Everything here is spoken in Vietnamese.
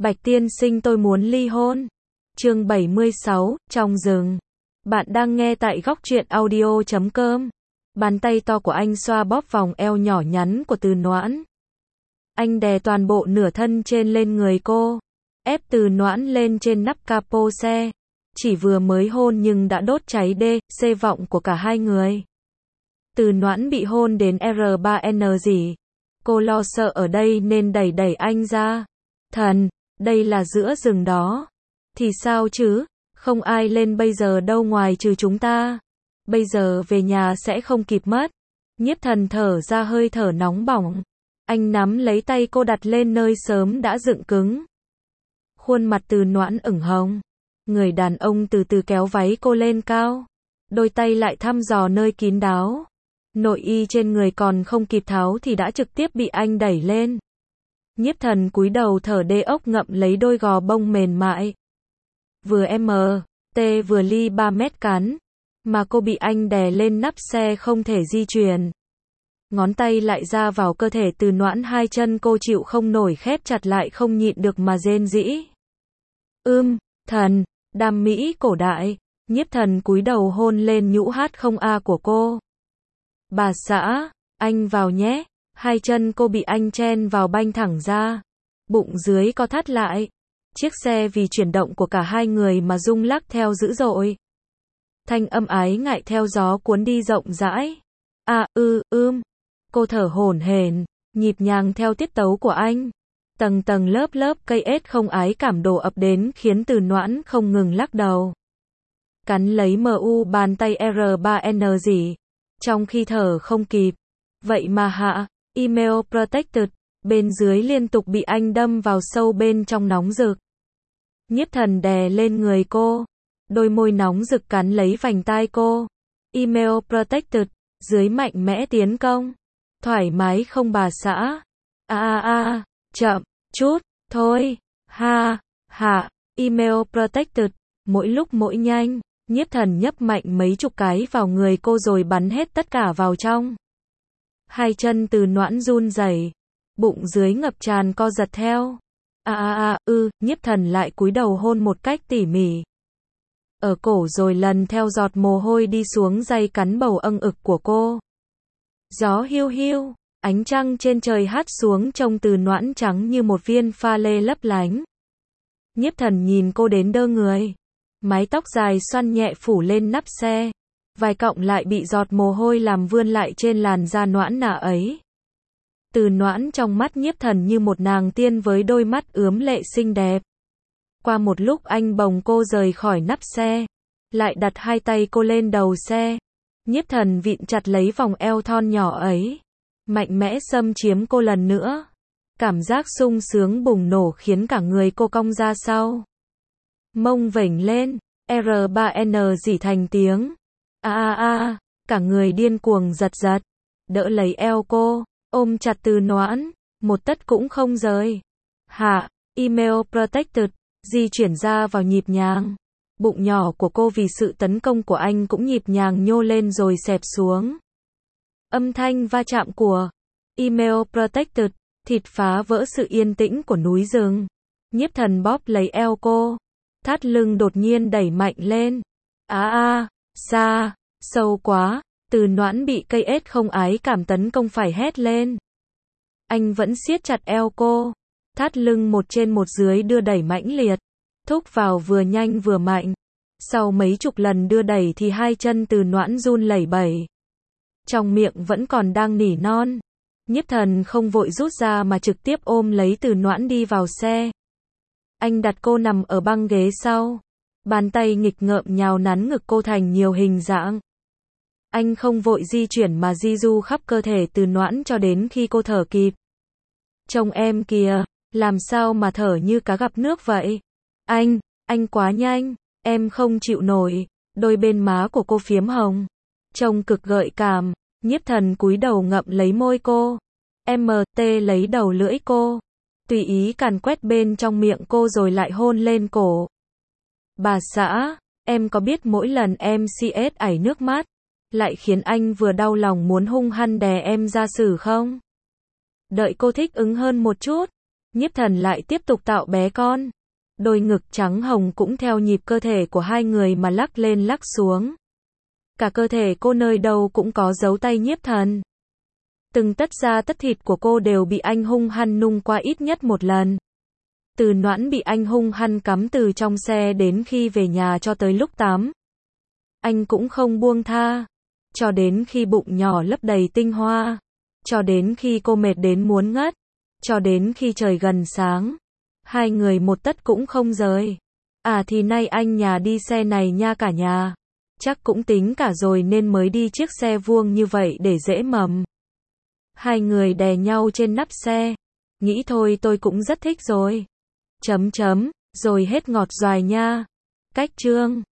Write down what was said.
Bạch tiên sinh tôi muốn ly hôn. Chương 76, trong rừng. Bạn đang nghe tại góc truyện audio.com. Bàn tay to của anh xoa bóp vòng eo nhỏ nhắn của Từ Noãn. Anh đè toàn bộ nửa thân trên lên người cô, ép Từ Noãn lên trên nắp capo xe. Chỉ vừa mới hôn nhưng đã đốt cháy C vọng của cả hai người. Từ Noãn bị hôn đến R3N gì. Cô lo sợ ở đây nên đẩy anh ra. Thần, đây là giữa rừng đó. Thì sao chứ, không ai lên bây giờ đâu ngoài trừ chúng ta. Bây giờ về nhà sẽ không kịp mất. Nhiếp Thần thở ra hơi thở nóng bỏng. Anh nắm lấy tay cô đặt lên nơi sớm đã dựng cứng. Khuôn mặt Từ Noãn ửng hồng. Người đàn ông từ từ kéo váy cô lên cao. Đôi tay lại thăm dò nơi kín đáo. Nội y trên người còn không kịp tháo thì đã trực tiếp bị anh đẩy lên. Nhiếp Thần cúi đầu thở ốc ngậm lấy đôi gò bông mềm mại. Vừa MT vừa ly 3 mét cắn. Mà cô bị anh đè lên nắp xe không thể di chuyển. Ngón tay lại ra vào cơ thể Từ Noãn, hai chân cô chịu không nổi khép chặt lại không nhịn được mà rên rỉ. Thần, đam mỹ cổ đại. Nhiếp Thần cúi đầu hôn lên nhũ hát không a của cô. Bà xã, anh vào nhé. Hai chân cô bị anh chen vào banh thẳng ra. Bụng dưới co thắt lại. Chiếc xe vì chuyển động của cả hai người mà rung lắc theo dữ dội. Thanh âm ái ngại theo gió cuốn đi rộng rãi. Cô thở hổn hển, nhịp nhàng theo tiết tấu của anh. Tầng tầng lớp cây ết không ái cảm đổ ập đến khiến Từ Noãn không ngừng lắc đầu. Cắn lấy bàn tay R3N gì. Trong khi thở không kịp. Vậy mà hạ, email protected, bên dưới liên tục bị anh đâm vào sâu bên trong nóng rực. Nhiếp Thần đè lên người cô. Đôi môi nóng rực cắn lấy vành tai cô. Email protected, dưới mạnh mẽ tiến công. Thoải mái không bà xã? Chậm, chút, thôi, email protected, mỗi lúc mỗi nhanh. Nhiếp Thần nhấp mạnh mấy chục cái vào người cô rồi bắn hết tất cả vào trong. Hai chân Từ Noãn run rẩy, bụng dưới ngập tràn co giật theo. Nhiếp Thần lại cúi đầu hôn một cách tỉ mỉ. Ở cổ rồi lần theo giọt mồ hôi đi xuống day cắn bầu âng ực của cô. Gió hiu hiu, ánh trăng trên trời hắt xuống trông Từ Noãn trắng như một viên pha lê lấp lánh. Nhiếp Thần nhìn cô đến đơ người. Mái tóc dài xoăn nhẹ phủ lên nắp xe. Vài cọng lại bị giọt mồ hôi làm vươn lại trên làn da noãn nà ấy. Từ Noãn trong mắt Nhiếp Thần như một nàng tiên với đôi mắt ướm lệ xinh đẹp. Qua một lúc anh bồng cô rời khỏi nắp xe. Lại đặt hai tay cô lên đầu xe. Nhiếp Thần vịn chặt lấy vòng eo thon nhỏ ấy. Mạnh mẽ xâm chiếm cô lần nữa. Cảm giác sung sướng bùng nổ khiến cả người cô cong ra sau. Mông vểnh lên. R3N rỉ thành tiếng. Cả người điên cuồng giật. Đỡ lấy eo cô. Ôm chặt Từ Noãn. Một tấc cũng không rời. Email protected. Di chuyển ra vào nhịp nhàng. Bụng nhỏ của cô vì sự tấn công của anh cũng nhịp nhàng nhô lên rồi xẹp xuống. Âm thanh va chạm của email protected, thịt phá vỡ sự yên tĩnh của núi rừng. Nhiếp Thần bóp lấy eo cô. Thắt lưng đột nhiên đẩy mạnh lên. Xa, sâu quá. Từ Noãn bị cây ết không ái cảm tấn công phải hét lên. Anh vẫn siết chặt eo cô. Thắt lưng một trên một dưới đưa đẩy mãnh liệt. Thúc vào vừa nhanh vừa mạnh. Sau mấy chục lần đưa đẩy thì hai chân Từ Noãn run lẩy bẩy. Trong miệng vẫn còn đang nỉ non. Nhiếp Thần không vội rút ra mà trực tiếp ôm lấy Từ Noãn đi vào xe. Anh đặt cô nằm ở băng ghế sau. Bàn tay nghịch ngợm nhào nắn ngực cô thành nhiều hình dạng. Anh không vội di chuyển mà di du khắp cơ thể Từ Noãn cho đến khi cô thở kịp. Trông em kìa, làm sao mà thở như cá gặp nước vậy? Anh quá nhanh, em không chịu nổi. Đôi bên má của cô phiếm hồng. Trông cực gợi cảm. Nhiếp Thần cúi đầu ngậm lấy môi cô. MT lấy đầu lưỡi cô. Tùy ý càn quét bên trong miệng cô rồi lại hôn lên cổ. Bà xã, em có biết mỗi lần em CS ảy nước mắt, lại khiến anh vừa đau lòng muốn hung hăng đè em ra xử không? Đợi cô thích ứng hơn một chút, Nhiếp Thần lại tiếp tục tạo bé con. Đôi ngực trắng hồng cũng theo nhịp cơ thể của hai người mà lắc lên lắc xuống. Cả cơ thể cô nơi đâu cũng có dấu tay Nhiếp Thần. Từng tất da tất thịt của cô đều bị anh hung hăng nung qua ít nhất một lần. Từ Noãn bị anh hung hăng cắm từ trong xe đến khi về nhà cho tới lúc tắm. Anh cũng không buông tha. Cho đến khi bụng nhỏ lấp đầy tinh hoa. Cho đến khi cô mệt đến muốn ngất. Cho đến khi trời gần sáng. Hai người một tấc cũng không rời. À thì nay anh nhà đi xe này nha cả nhà. Chắc cũng tính cả rồi nên mới đi chiếc xe vuông như vậy để dễ mầm. Hai người đè nhau trên nắp xe. Nghĩ thôi tôi cũng rất thích rồi. Rồi hết ngọt doài nha. Cách chương